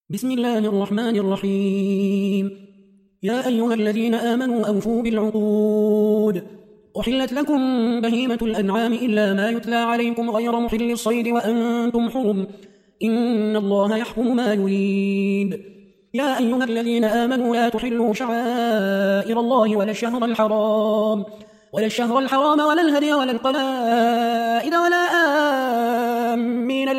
بسم الله الرحمن الرحيم. يا أيها الذين آمنوا أوفوا بالعقود. أحلت لكم بهيمة الأنعام إلا ما يتلى عليكم غير محل الصيد وأنتم حرم، إن الله يحكم ما يريد. يا أيها الذين آمنوا لا تحلوا شعائر الله ولا الشهر الحرام ولا الهدي ولا القلائد ولا آمين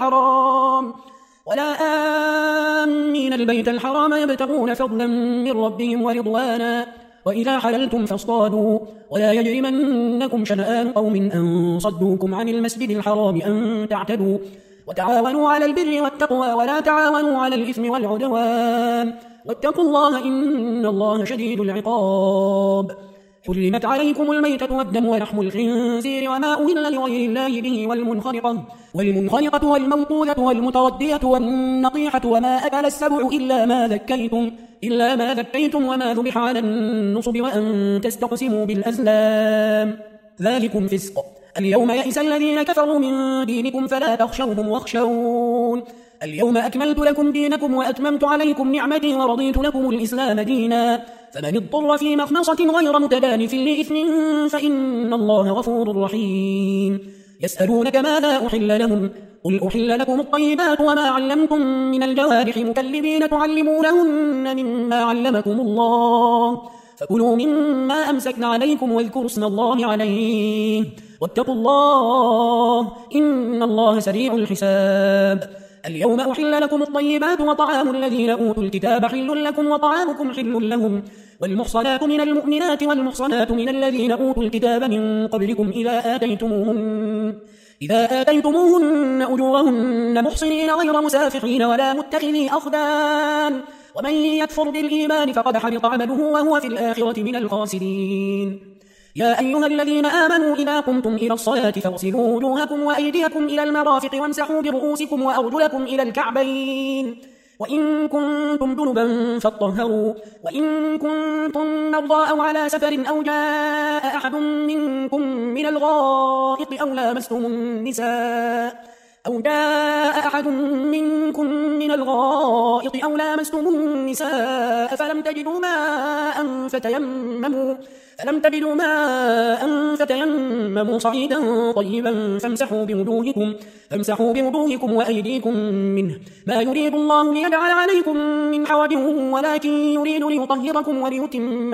البيت الحرام يبتغون فضلا من ربهم ورضوانا، وإذا حللتم فاصطادوا، ولا يجرمنكم شنآن قوم أن صدوكم عن المسجد الحرام أن تعتدوا، وتعاونوا على البر والتقوى ولا تعاونوا على الإثم والعدوان، واتقوا الله إن الله شديد العقاب. حرمت عليكم الميتة والدم ولحم الخنزير وما أهل لغير الله به والمنخنقة والموقوذة والمتردية والنطيحة وما أكل السبع إلا ما ذكيتم وما ذبح على النصب وأن تستقسموا بالأزلام، ذلكم فسق. اليوم يئس الذين كفروا من دينكم فلا تخشوهم واخشون. اليوم أكملت لكم دينكم وأتممت عليكم نعمتي ورضيت لكم الإسلام دينا، فمن اضطر في مخمصة غير متجانف لإثم فإن الله غفور رحيم. يسألونك ماذا أحل لهم، قل أحل لكم الطيبات وما علمتم من الجوارح مكلبين تعلمونهن مما علمكم الله، فكلوا مما أمسكن عليكم واذكروا اسم الله عليه، واتقوا الله إن الله سريع الحساب. اليوم أحل لكم الطيبات وطعام الذين أوتوا الكتاب حل لكم وطعامكم حل لهم، والمحصنات من المؤمنات والمحصنات من الذين أوتوا الكتاب من قبلكم إذا آتيتموهن أجورهن محصنين غير مسافحين ولا متخذي أخدان، ومن يكفر بالإيمان فقد حبط عمله وهو في الآخرة من الخاسرين. يا أيها الذين آمنوا إذا قمتم إلى الصلاة فاغسلوا وجوهكم وأيديكم إلى المرافق وامسحوا برؤوسكم وأرجلكم إلى الكعبين، وإن كنتم جنبا فاطهروا، وإن كنتم مرضى أو على سفر أو جاء أحد منكم من الغائط أو لامستم النساء فلم تجدوا ماء فتيمموا صعيدا طيبا فامسحوا بوجوهكم وأيديكم منه، ما يريد الله ليجعل عليكم من حرج ولكن يريد ليطهركم وليتم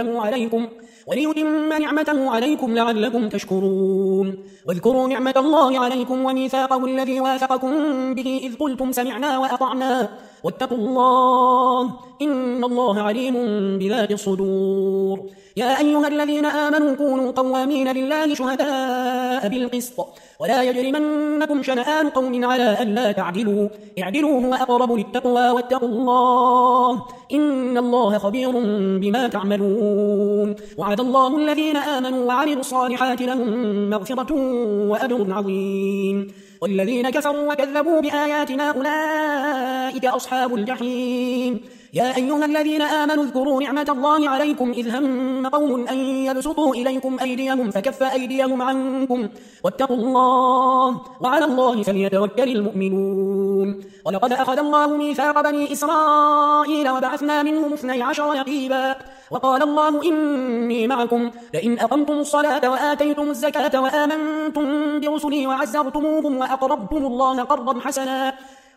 نعمته عليكم لعلكم تشكرون. واذكروا نعمة الله عليكم وميثاقه الذي واثقكم به إذ قلتم سمعنا وأطعنا، واتقوا الله إن الله عليم بذات الصدور. يا أيها الذين آمنوا كونوا قوامين لله شهداء بالقسط، ولا يجرمنكم شنآن قوم على ألا تعدلوا، اعدلوا هو أقرب للتقوى، واتقوا الله إن الله خبير بما تعملون. وعد الله الذين آمنوا وعملوا الصالحات لهم مغفرة وأجر عظيم، والذين كفروا وكذبوا بآياتنا أولئك أصحاب الجحيم. يا أيها الذين آمنوا اذكروا نعمة الله عليكم إذ هم قوم أن يبسطوا إليكم أيديهم فكف أيديهم عنكم، واتقوا الله وعلى الله فليتوكل المؤمنون. ولقد أخذ الله ميثاق بني إسرائيل وبعثنا منهم 12 نقيبا، وقال الله إني معكم لئن أقمتم الصلاة وآتيتم الزكاة وآمنتم برسلي وعزرتموهم وأقرضتم الله قرضا حسنا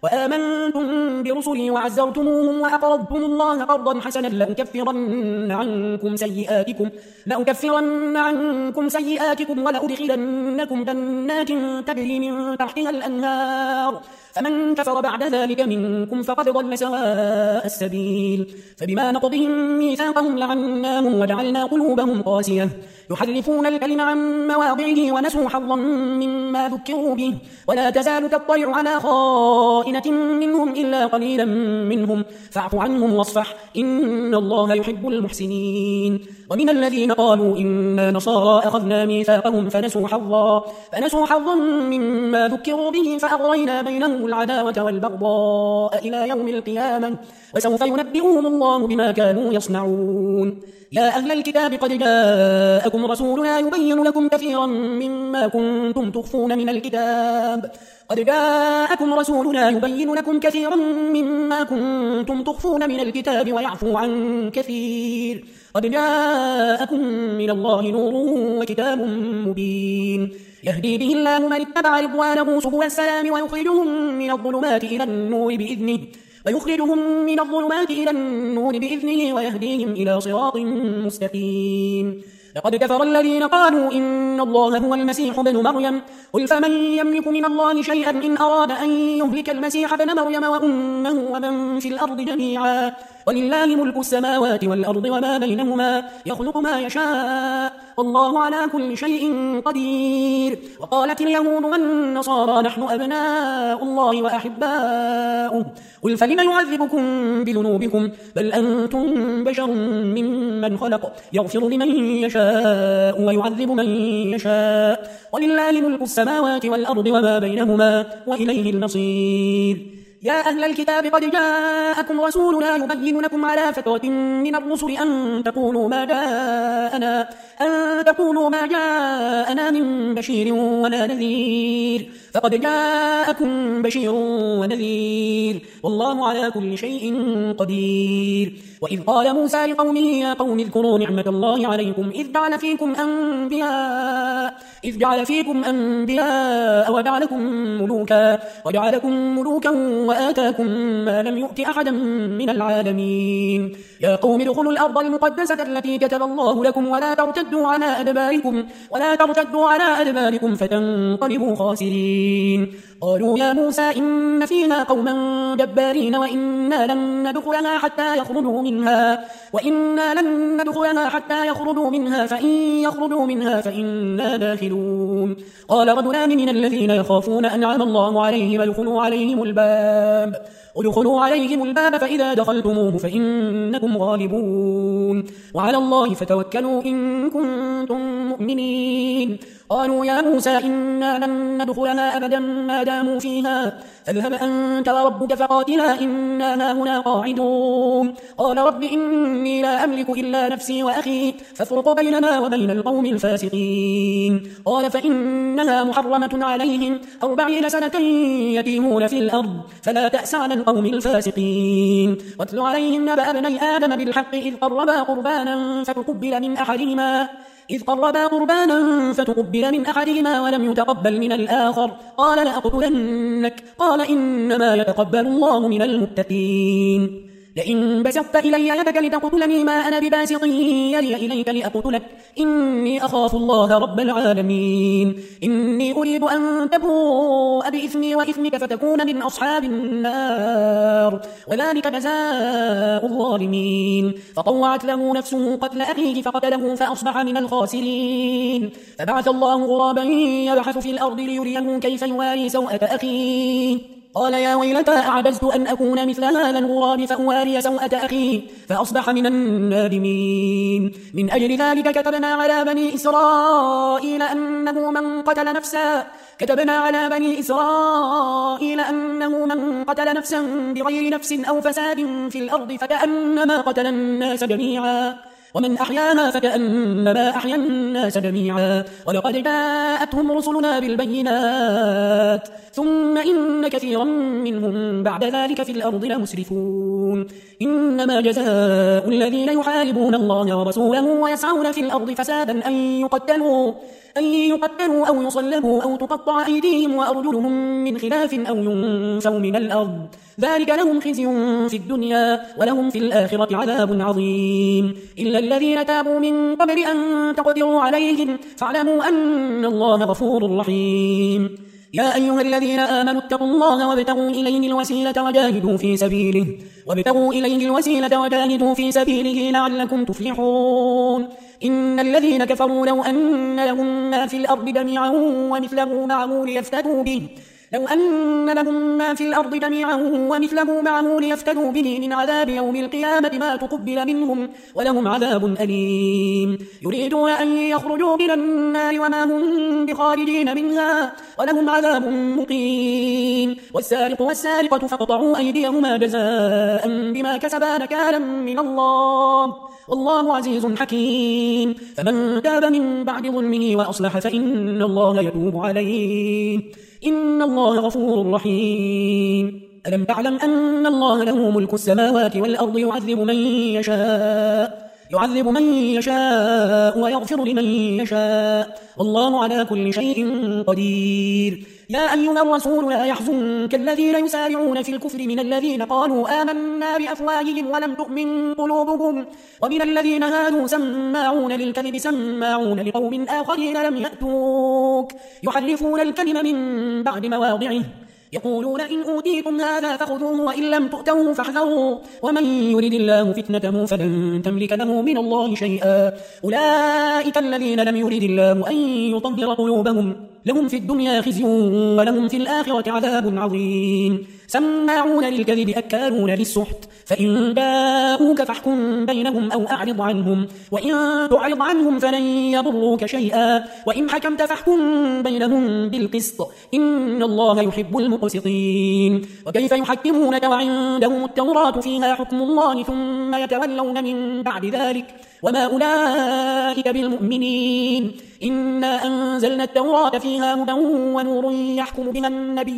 لأكفرن عنكم سيئاتكم ولأدخلنكم جنات تجري من تحتها الأنهار، فمن كفر بعد ذلك منكم فقد ضل سواء السبيل. فبما نقضهم ميثاقهم لعناهم وجعلنا قلوبهم قاسية يحرفون الكلم عن مواضعه ونسوا حظا مما ذكروا به، ولا تزال تطلع على خائنة منهم إلا قليلا منهم، فاعف عنهم واصفح إن الله يحب المحسنين. ومن الذين قالوا إنا نصارى أخذنا ميثاقهم فنسوا حظا مما ذكروا به فأغرينا بينهم بينهم العداوة والبغضاء إلى يوم القيامة وسوف ينبئهم الله بما كانوا يصنعون. يا أهل الكتاب قد جاءكم رسولنا يبين لكم كثيرا مما كنتم تخفون من الكتاب ويعفو عن كثير. قد جاءكم من الله نور وكتاب مبين يهدي به الله من اتبع رضوانه سبل السلام ويخرجهم من الظلمات إلى النور بإذنه ويهديهم إلى صراط مستقيم. لقد كفر الذين قالوا إن الله هو المسيح ابن مريم قل فمن يملك من الله شيئا إن أراد أن يهلك المسيح ابن مريم وأمه ومن في الأرض جميعا ولله ملك السماوات والأرض وما بينهما يخلق ما يشاء والله على كل شيء قدير. وقالت اليهود والنصارى نحن أبناء الله وأحباؤه قل فلم يعذبكم بذنوبكم بل أنتم بشر ممن خلق يغفر لمن يشاء ويعذب من يشاء ولله ملك السماوات والأرض وما بينهما وإليه المصير. يا أهل الكتاب قد جاءكم رسولنا يبين لكم على فترة من الرسل أن تقولوا ما جاءنا من بشير ولا نذير فقد جاءكم بشير ونذير والله على كل شيء قدير. وإذ قال موسى لقومه يا قوم اذكروا نعمة الله عليكم إذ جعل فيكم أنبياء وجعلكم ملوكا وآتاكم ما لم يؤت أحدا من العالمين. يا قوم ادخلوا الأرض المقدسة التي كتب الله لكم ولا ترتدوا على أدباركم فتنقلبوا خاسرين. قالوا يا موسى إن فينا قوما جبارين وإنا لن ندخلها حتى يخرجوا منها فإن يخرجوا منها فإنا داخلون. قال رجلان من الذين يخافون أنعم الله عليهم ادخلوا عليهم الباب فإذا دخلتموه فإنكم غالبون وعلى الله فتوكلوا إن كنتم مؤمنين. قالوا يا موسى إنا لن ندخلها أبدا ما داموا فيها فاذهب أنت وربك فقاتلا إنا هنا قاعدون. قال رب إني لا أملك إلا نفسي وأخي فافرق بيننا وبين القوم الفاسقين. قال فإنها محرمة عليهم 40 سنة يتيمون في الأرض فلا تأس على القوم الفاسقين. واتل عليهم نبأ ابني آدم بالحق إذ قربا قربانا فتقبل من أحدهما ولم يتقبل من الآخر قال لأقتلنك قال إنما يتقبل الله من المتقين. لئن بسطت إلي يدك لتقتلني ما أنا بباسط يدي إليك لأقتلك إني أخاف الله رب العالمين. إني أريد أن تبوء بإثمي وإثمك فتكون من أصحاب النار وذلك جزاء الظالمين. فطوعت له نفسه قتل أخيه فقتله فأصبح من الخاسرين. فبعث الله غرابا يبحث في الأرض ليريه كيف يواري سوءة أخيه قال يا ويلتى أعجزت أن أكون مثل هذا الغراب فأواري سوءة أخي فأصبح من النادمين. من أجل ذلك كتبنا على بني إسرائيل أنه من قتل نفسا بغير نفس أو فساد في الأرض فكأنما قتل الناس جميعا ومن أحياها فكأنما أحيا الناس جميعا. ولقد جاءتهم رسلنا بالبينات ثم إن كثيرا منهم بعد ذلك في الأرض لمسرفون. إنما جزاء الذين يحاربون الله ورسوله ويسعون في الأرض فسادا أن يقتلوا أو يصلبوا أو تقطع أيديهم وأرجلهم من خلاف أو ينفوا من الأرض ذلك لهم خزي في الدنيا ولهم في الآخرة عذاب عظيم. إلا الذين تابوا من قبل أن تقدروا عليهم فاعلموا أن الله غفور رحيم. يا أيها الذين آمنوا اتقوا الله وابتغوا إليه الوسيلة وجاهدوا في سبيله لعلكم تفلحون. إن الذين كفروا لو أن لهم ما في الأرض جميعا ومثله معه لو أن لهم ما في الأرض جميعا ومثله معه ليفتدوا به من عذاب يوم القيامة ما تقبل منهم ولهم عذاب أليم يريدون أن يخرجوا من النار وما هم بخارجين منها ولهم عذاب مقيم والسارق والسارقة فاقطعوا أيديهما جزاء بما كسبا نكالا من الله والله عزيز حكيم فمن تاب من بعد ظلمه وأصلح فإن الله يتوب عليه إن الله غفور رحيم ألم تعلم أن الله له ملك السماوات والأرض يعذب من يشاء ويغفر لمن يشاء والله على كل شيء قدير يا أيها الرسول لا يحزنك الذين يسارعون في الكفر من الذين قالوا آمنا بأفواههم ولم تؤمن قلوبهم ومن الذين هادوا سماعون للكذب سماعون لقوم آخرين لم يأتوك يحرفون الكلم من بعد مواضعه يقولون إن أوتيتم هذا فخذوه وإن لم تؤتوه فاحذروا ومن يرد الله فتنته فلن تملك له من الله شيئا أولئك الذين لم يرد الله أن يطهر قلوبهم لهم في الدنيا خزي ولهم في الآخرة عذاب عظيم سماعون للكذب أكالون للسحت فإن باءوك فاحكم بينهم أو أعرض عنهم وإن تعرض عنهم فلن يضروك شيئا وإن حكمت فاحكم بينهم بالقسط إن الله يحب المقسطين وكيف يحكمونك وعندهم التوراة فيها حكم الله ثم يتولون من بعد ذلك وما أولئك بالمؤمنين إنا أنزلنا التوراة فيها هدى ونور يحكم بها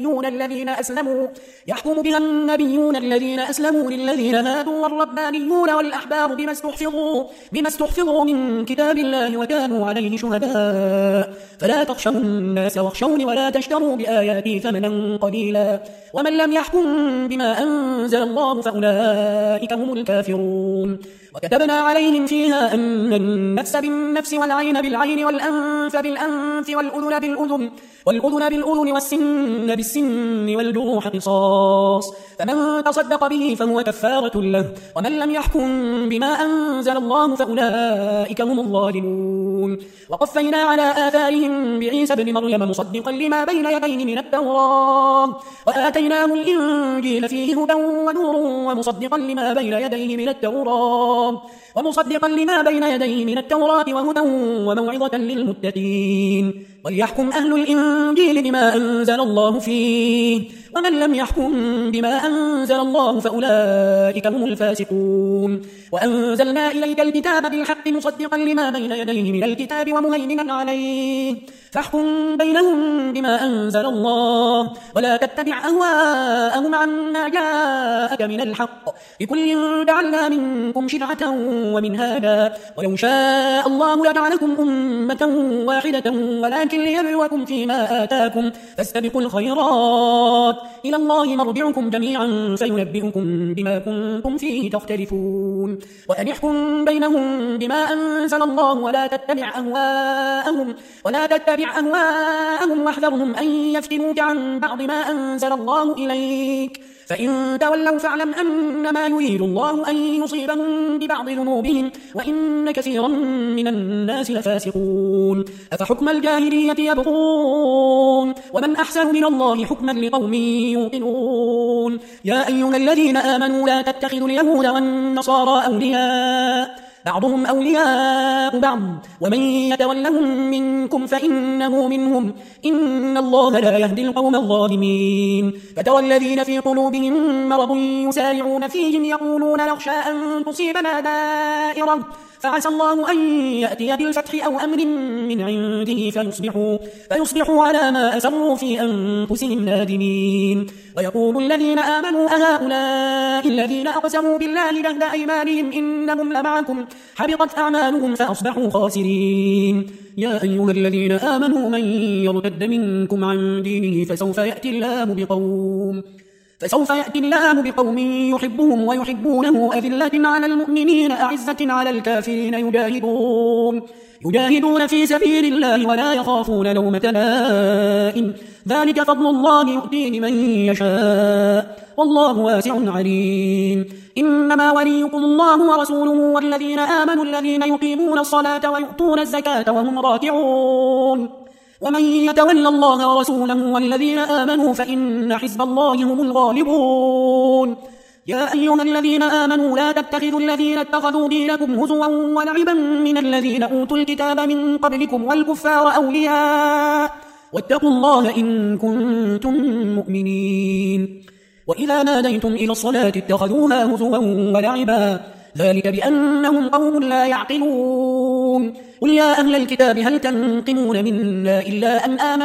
النبيون الذين أسلموا للذين هادوا والربانيون والأحبار بما استحفظوا من كتاب الله وكانوا عليه شهداء فلا تخشوا الناس واخشوني ولا تشتروا بآياتي ثمنا قليلا ومن لم يحكم بما أنزل الله فأولئك هم الكافرون وكتبنا عليهم فيها أن النفس بالنفس والعين بالعين والأنف بالأنف والأذن بالأذن والسن بالسن والجروح قصاص فمن تصدق به فهو كفارة له ومن لم يحكم بما أنزل الله فأولئك هم الظالمون وقفينا على آثارهم بعيسى بن مريم مصدقا لما بين يديه من التوراة وآتيناه الإنجيل فيه هدى ونور ومصدقا لما بين يديه من التوراة وهدى وموعظة للمتقين وليحكم أهل الإنجيل بما أنزل الله فيه ومن لم يحكم بما أنزل الله فأولئك هم الفاسقون وأنزلنا إليك الكتاب بالحق مصدقا لما بين يديه من الكتاب ومهيمنا عليه فاحكم بينهم بما أنزل الله ولا تتبع أهواءهم عما جاءك من الحق لكل جعلنا منكم شرعة ومنهاجا ولو شاء الله لجعلكم أمة واحدة ولكن ليبلوكم فيما آتاكم فاستبقوا الخيرات إلى الله مرجعكم جميعا فينبئكم بما كنتم فيه تختلفون وأن يحكم بينهم بما أنزل الله ولا تتبع أهواءهم واحذرهم أن يفتنوك عن بعض ما أنزل الله إليك فإن تولوا فاعلم أنما يريد الله أن يصيبهم ببعض ذنوبهم وإن كثيرا من الناس لفاسقون أفحكم الجاهلية يبغون ومن أحسن من الله حكما لقوم يوقنون يا أيها الذين آمنوا لا تتخذوا اليهود والنصارى أولياء بعضهم أولياء بعض ومن يتولهم منكم فإنه منهم إن الله لا يهدي القوم الظالمين فترى الذين في قلوبهم مرض يسارعون فيهم يقولون نخشى أن تصيبنا دائرة فعسى الله أن يأتي بالفتح أو أمر من عنده فيصبحوا على ما أسروا في أنفسهم نادمين ويقول الذين آمنوا أهؤلاء الذين أقسموا بالله جهد أيمانهم إنهم لمعكم حبطت أعمالهم فأصبحوا خاسرين يا أيها الذين آمنوا من يرتد منكم عن دينه فسوف يأتي الله بقوم يحبهم ويحبونه أذلة على المؤمنين أعزة على الكافرين يجاهدون في سبيل الله ولا يخافون لومة لائم ذلك فضل الله يؤتيه من يشاء والله واسع عليم إنما وليكم الله ورسوله والذين آمنوا الذين يقيمون الصلاة ويؤتون الزكاة وهم راكعون ومن يتول الله ورسوله والذين آمنوا فإن حزب الله هم الغالبون يا أيها الذين آمنوا لا تتخذوا الذين اتخذوا دينكم هزوا ولعبا من الذين أوتوا الكتاب من قبلكم والكفار أولياء واتقوا الله إن كنتم مؤمنين وإذا ناديتم إلى الصلاة اتخذوها هزوا ولعبا ذلك بأنهم قوم لا يعقلون قل يا أهل الكتاب هل تنقمون منا إلا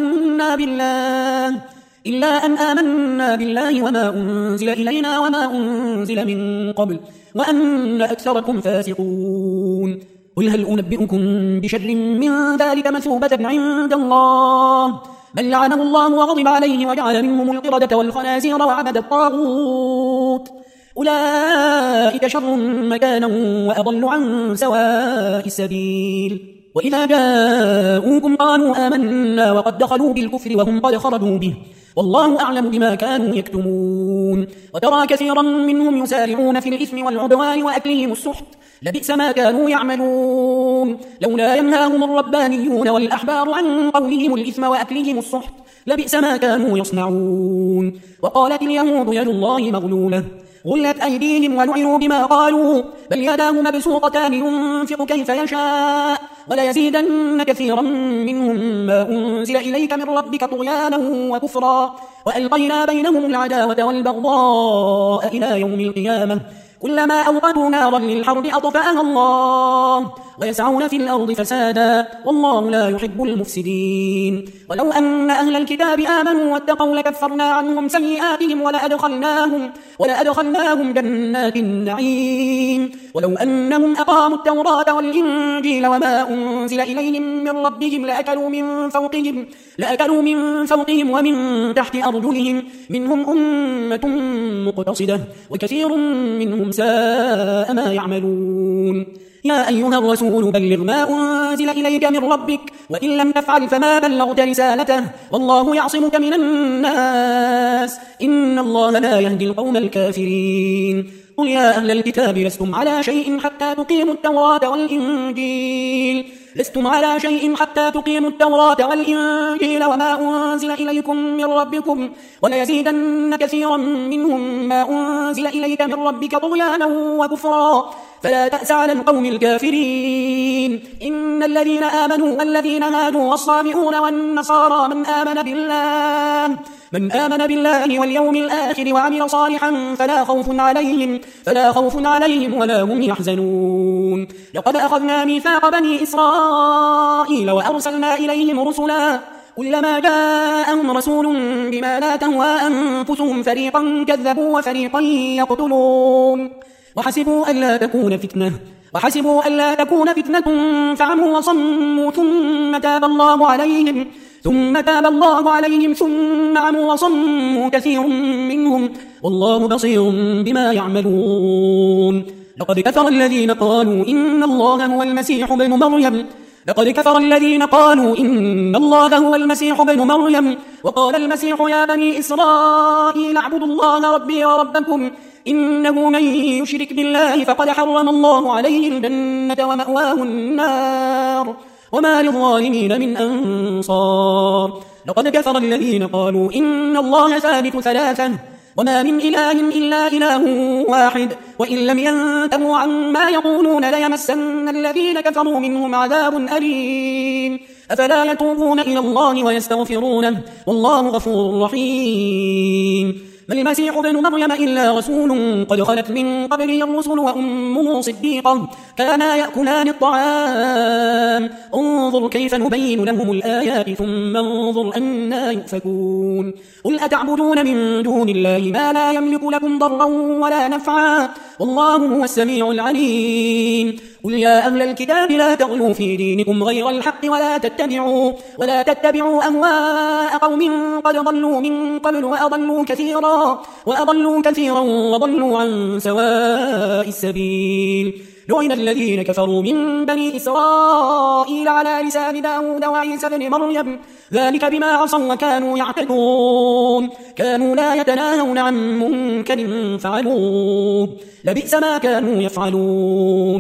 أن آمنا بالله وما أنزل إلينا وما أنزل من قبل وأن أكثركم فاسقون قل هل أنبئكم بشر من ذلك مثوبة عند الله بل لعنه الله وغضب عليه وجعل منهم القردة والخنازير وعبد الطاغوت أولئك شر مكانا وأضل عن سواء السبيل وإذا جاءوكم قالوا آمنا وقد دخلوا بالكفر وهم قد خرجوا به والله أعلم بما كانوا يكتمون وترى كثيرا منهم يسارعون في الإثم والعدوان وأكلهم السحت لبئس ما كانوا يعملون لولا ينهاهم الربانيون والأحبار عن قولهم الإثم وأكلهم السحت لبئس ما كانوا يصنعون وقالت اليهود يد الله مغلولة غلت أيديهم ولعنوا بما قالوا بل يداه مبسوطتان ينفق كيف يشاء وليزيدن كثيرا منهم ما أنزل إليك من ربك طغيانا وكفرا وألقينا بينهم العداوة والبغضاء إلى يوم القيامة كلما أوقدوا نارا للحرب أطفأها الله ويسعون في الأرض فسادا والله لا يحب المفسدين ولو أن أهل الكتاب آمنوا واتقوا لكفرنا عنهم سيئاتهم ولأدخلناهم جنات النعيم ولو أنهم أقاموا التوراة والإنجيل وما أنزل إليهم من ربهم لأكلوا من فوقهم ومن تحت أرجلهم منهم أمة مقتصدة وكثير منهم ساء ما يعملون يا أيها الرسول بلغ ما أنزل إليك من ربك وإن لم تفعل فما بلغت رسالته والله يعصمك من الناس إن الله لا يهدي القوم الكافرين قل يا أهل الكتاب لستم على شيء حتى تقيموا التوراة والإنجيل وما أنزل إليكم من ربكم وليزيدن كثيرا منهم ما أنزل إليك من ربك طغيانا وكفرا فلا تأس على القوم الكافرين إن الذين آمنوا والذين هادوا والصابئون والنصارى من آمن بالله واليوم الآخر وعمل صالحا فلا خوف عليهم ولا هم يحزنون لقد أخذنا ميثاق بني إسرائيل وأرسلنا إليهم رسلا كلما جاءهم رسول بما لا تهوى أنفسهم فريقا كذبوا وفريقا يقتلون وحسبوا ألا تكون فتنة فعموا وصموا ثم تاب الله عليهم ثم عموا وصموا كثير منهم والله بصير بما يعملون لقد كفر الذين قالوا إن الله هو المسيح ابن مريم وقال المسيح يا بني إسرائيل اعبدوا الله ربي وربكم إنه من يشرك بالله فقد حرم الله عليه الجنة ومأواه النار وما للظالمين من أنصار لقد كفر الذين قالوا إن الله ثالث ثلاثة وما من إله إلا إله واحد وإن لم ينتهوا عما يقولون ليمسن الذين كفروا منهم عذاب أليم أفلا يتوبون إلى الله ويستغفرونه والله غفور رحيم ما المسيح ابن مريم إلا رسول قد خلت من قبله الرسل وأمه صديقة كانا يأكلان الطعام انظر كيف نبين لهم الآيات ثم انظر أنا يؤفكون قل أتعبدون من دون الله ما لا يملك لكم ضرا ولا نفعا والله هو السميع العليم قل يا أهل الكتاب لا تغلوا في دينكم غير الحق ولا تتبعوا أهواء قوم قد ضلوا من قبل وأضلوا كثيرا وضلوا عن سواء السبيل لعن الذين كفروا من بني إسرائيل على لسان داود وعيسى بن مريم ذلك بما عصوا وكانوا يعتدون كانوا لا يتناهون عن منكر فعلوه لبئس ما كانوا يفعلون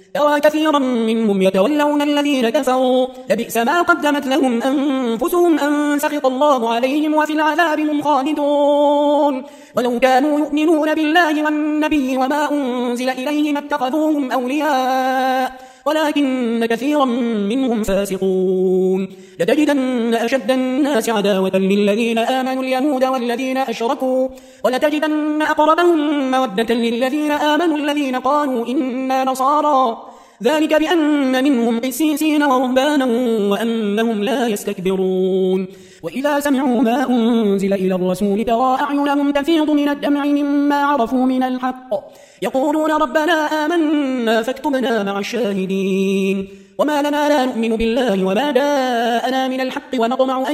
ترى كثيرا منهم يتولون الذين كفروا لبئس ما قدمت لهم أنفسهم أن سخط الله عليهم وفي العذاب هم خالدون ولو كانوا يؤمنون بالله والنبي وما أنزل إليه ما اتخذوهم أولياء ولكن كثيرا منهم فاسقون لتجدن أشد الناس عداوة للذين آمنوا اليهود والذين أشركوا ولتجدن أقربهم مودة للذين آمنوا الذين قالوا إنا نصارى ذلك بأن منهم قسيسين ورهبانا وأنهم لا يستكبرون وإذا سمعوا ما أنزل إلى الرسول ترى أعينهم تفيض من الدمع مما عرفوا من الحق يقولون ربنا آمنا فاكتبنا مع الشاهدين وما لنا لا نؤمن بالله وما جاءنا من الحق ونطمع أن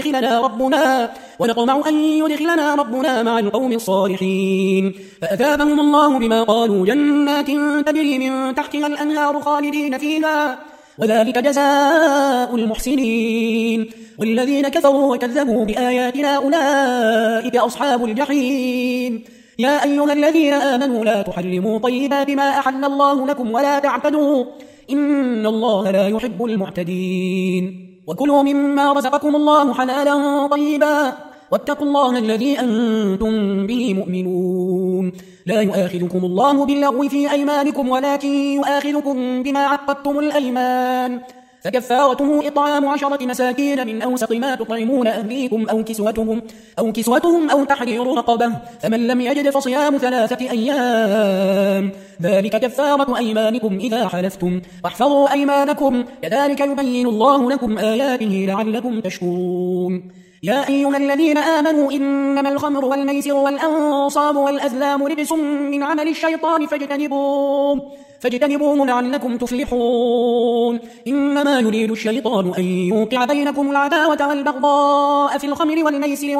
يدخلنا ربنا مع القوم الصالحين فأثابهم الله بما قالوا جنات تجري من تحتها الأنهار خالدين فيها وذلك جزاء المحسنين والذين كفروا وكذبوا بآياتنا أولئك أصحاب الجحيم يا أيها الذين آمنوا لا تحرموا طيبات ما أحل الله لكم ولا تعتدوا إن الله لا يحب المعتدين وكلوا مما رزقكم الله حلالا طيبا واتقوا الله الذي أنتم به مؤمنون لا يؤاخذكم الله باللغو في أيمانكم ولكن يؤاخذكم بما عقدتم الأيمان فكفارته إطعام 10 مساكين من أوسط ما تطعمون أهليكم أو كسوتهم أو تحرير رقبة فمن لم يجد فصيام 3 أيام ذلك كفارة أيمانكم إذا حلفتم واحفظوا أيمانكم كذلك يبين الله لكم آياته لعلكم تشكرون يا أيها الذين آمنوا إنما الخمر والميسر والأنصاب والأزلام رجس من عمل الشيطان فاجتنبوه لعلكم تفلحون إنما يريد الشيطان أن يوقع بينكم العداوة والبغضاء في الخمر والميسر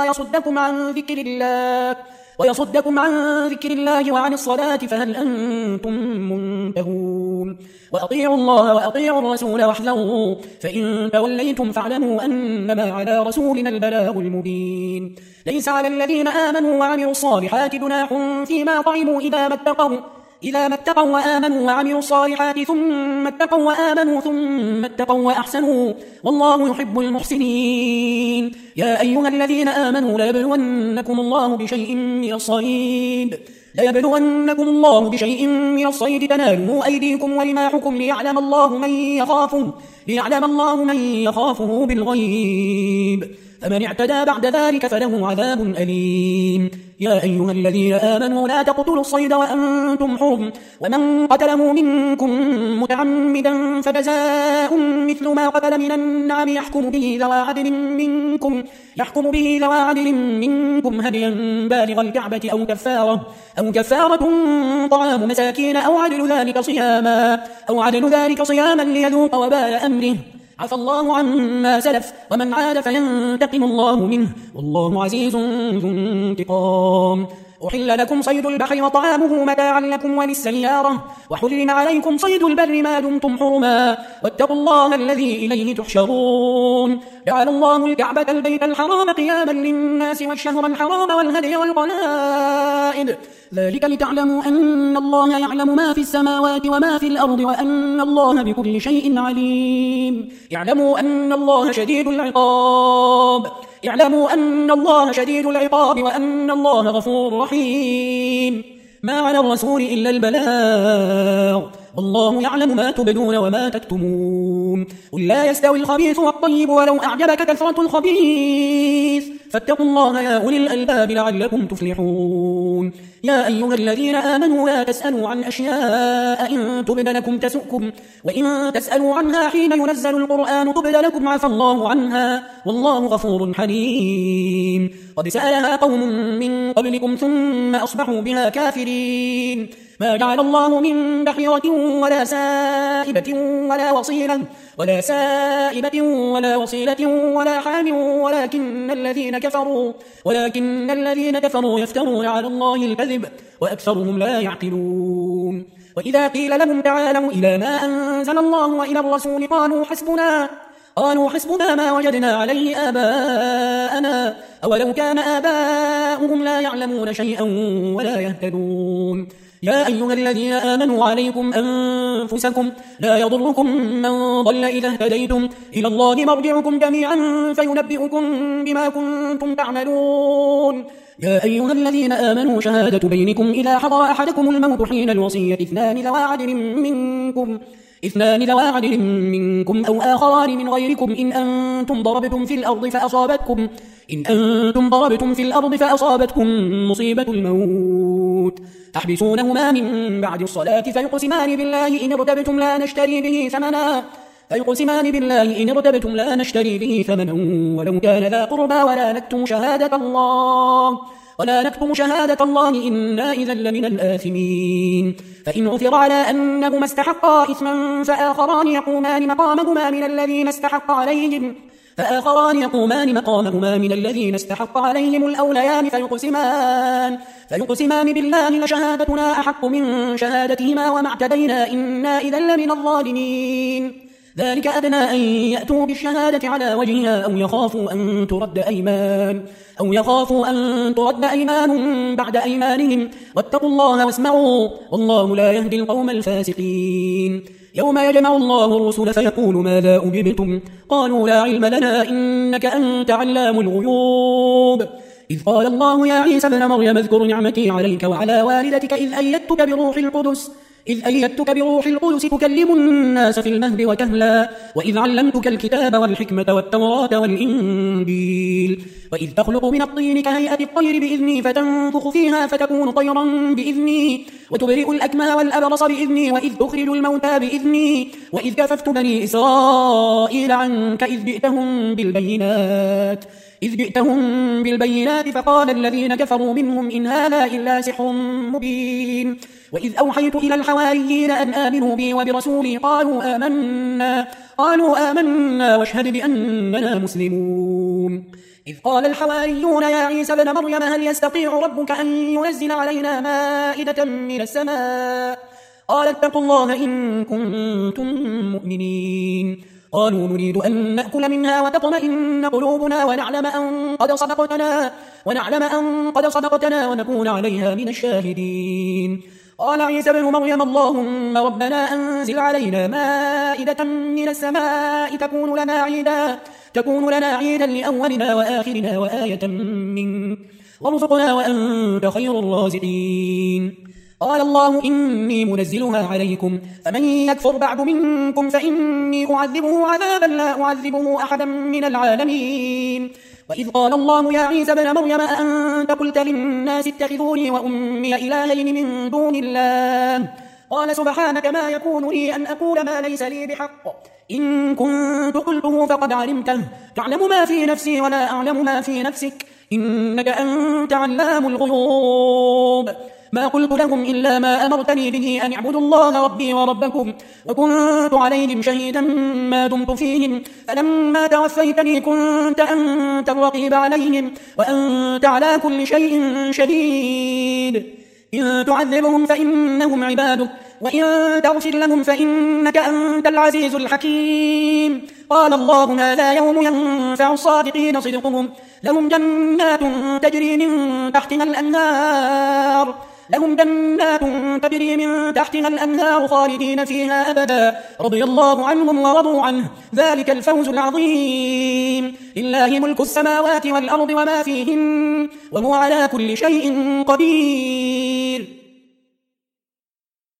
ويصدكم عن ذكر الله وعن الصلاة فهل أنتم منتهون وأطيعوا الله وأطيعوا الرسول واحذروا فإن توليتم فاعلموا أنما على رسولنا البلاغ المبين ليس على الذين آمنوا وعملوا الصالحات جناح فيما طعموا إذا ما اتقوا وآمنوا وعملوا الصالحات ثم اتقوا وأحسنوا والله يحب المحسنين يا أيها الذين آمنوا ليبلونكم الله بشيء من الصيد تناله أيديكم ورماحكم ليعلم الله من يخافه بالغيب فمن اعتدى بعد ذلك فله عذاب أليم يا أيها الذين آمنوا لا تقتلوا الصيد وأنتم حرم ومن قتله منكم متعمدا فجزاء مثل ما قتل من النعم يحكم به ذوى عدل منكم هديا بالغ الكعبة أو كفارة طعام مساكين أو عدل ذلك صياما ليذوق وبال أمره عفى الله عما سلف ومن عاد فينتقم الله منه والله عزيز ذو انتقام أحل لكم صيد البحر وطعامه متاعا لكم وللسيارة وحرم عليكم صيد البر ما دمتم حرما واتقوا الله الذي إليه تحشرون جعل الله الكعبة البيت الحرام قياما للناس والشهر الحرام والهدي والقلائد ذلك لتعلموا أن الله يعلم ما في السماوات وما في الأرض وأن الله بكل شيء عليم اعلموا أن الله شديد العقاب وأن الله غفور رحيم ما على الرسول إلا البلاغ والله يعلم ما تبدون وما تكتمون قل لا يستوي الخبيث والطيب ولو أعجبك كثرة الخبيث فاتقوا الله يا أولي الألباب لعلكم تفلحون يا أيها الذين آمنوا لا تسألوا عن أشياء إن تبد لكم تسؤكم وإن تسألوا عنها حين ينزل القرآن تبد لكم عفى الله عنها والله غفور حليم قد سألها قوم من قبلكم ثم أصبحوا بها كافرين ما جعل الله من بحيرة ولا سائبة ولا وصيلة ولا حام ولكن الذين كفروا يفترون على الله الكذب وأكثرهم لا يعقلون وإذا قيل لهم تعالوا إلى ما أنزل الله وإلى الرسول قالوا حسبنا ما وجدنا عليه آباءنا أولو كان آباؤهم لا يعلمون شيئا ولا يهتدون يا أيها الذين آمنوا عليكم أنفسكم لا يضركم من ضل إذا اهتديتم إلى الله مرجعكم جميعا فينبئكم بما كنتم تعملون. يا أيها الذين آمنوا شهادة بينكم إذا حضر أحدكم الموت حين الوصية اثنان ذوى عدل منكم أو آخران من غيركم إن أنتم ضربتم في الأرض فأصابتكم مصيبة الموت تحبسونهما من بعد الصلاة فيقسمان بالله إن ارتبتم لا نشتري به ثمنا ولو كان ذا قربى ولا نكتم شهادة الله إنا إذا لمن الآثمين. فإن عثر على أنهما استحقا إثما فآخران يقومان مقامهما من الذين استحق عليهم الأوليان فيقسمان بالله لشهادتنا أحق من شهادتهما وما اعتدينا إنا إذا لمن الظالمين. ذلك أدنى أن يأتوا بالشهادة على وجهها أو يخافوا أن ترد أيمان بعد أيمانهم واتقوا الله واسمعوا والله لا يهدي القوم الفاسقين. يوم يجمع الله الرسل فيقول ماذا أجبتم قالوا لا علم لنا إنك أنت علام الغيوب. إذ قال الله يا عيسى ابن مريم اذكر نعمتي عليك وعلى والدتك إذ أيدتك بروح القدس تكلم الناس في المهد وكهلا وإذ علمتك الكتاب والحكمة والتوراة والإنجيل وإذ تخلق من الطين كهيئة الطير بإذني فتنفخ فيها فتكون طيرا بإذني وتبرئ الأكمه والأبرص بإذني وإذ تخرج الموتى بإذني وإذ كففت بني إسرائيل عنك إذ جئتهم بالبينات فقال الذين كفروا منهم إن هذا إلا سحر مبين. وإذ أوحيت إلى الحواريين أن آمنوا بي وبرسولي قالوا آمنا واشهد بأننا مسلمون. إذ قال الحواريون يا عيسى ابن مريم هل يستطيع ربك أن ينزل علينا مائدة من السماء قال اتقوا الله إن كنتم مؤمنين. قالوا نريد أن نأكل منها وتطمئن قلوبنا ونعلم أن قد صدقتنا ونكون عليها من الشاهدين. قال عيسى ابن مريم اللهم ربنا أنزل علينا مائدة من السماء تكون لنا عيدا لأولنا وآخرنا وآية منك وارزقنا وأنت خير الرازقين. قال الله إني منزلها عليكم فمن يكفر بعد منكم فإني أعذبه عذابا لا أعذبه أحدا من العالمين. وإذ قال الله يا عيسى ابن مريم أأنت قلت للناس اتخذوني وأمي إلهين من دون الله قال سبحانك ما يكون لي أن أقول ما ليس لي بحق إن كنت قلته فقد علمته تعلم ما في نفسي ولا أعلم ما في نفسك إنك أنت علام الغيوب. ما قلت لهم إلا ما أمرتني به أن اعبدوا الله ربي وربكم وكنت عليهم شهيدا ما دمت فيهم فلما توفيتني كنت أنت الرقيب عليهم وأنت على كل شيء شهيد. إن تعذبهم فإنهم عبادك وإن تغفر لهم فإنك أنت العزيز الحكيم. قال الله هذا يوم ينفع الصادقين صدقهم لهم جنات تجري من تحتها الأنهار خالدين فيها أبدا رضي الله عنهم ورضوا عنه ذلك الفوز العظيم. لله ملك السماوات والأرض وما فيهن وهو على كل شيء قدير.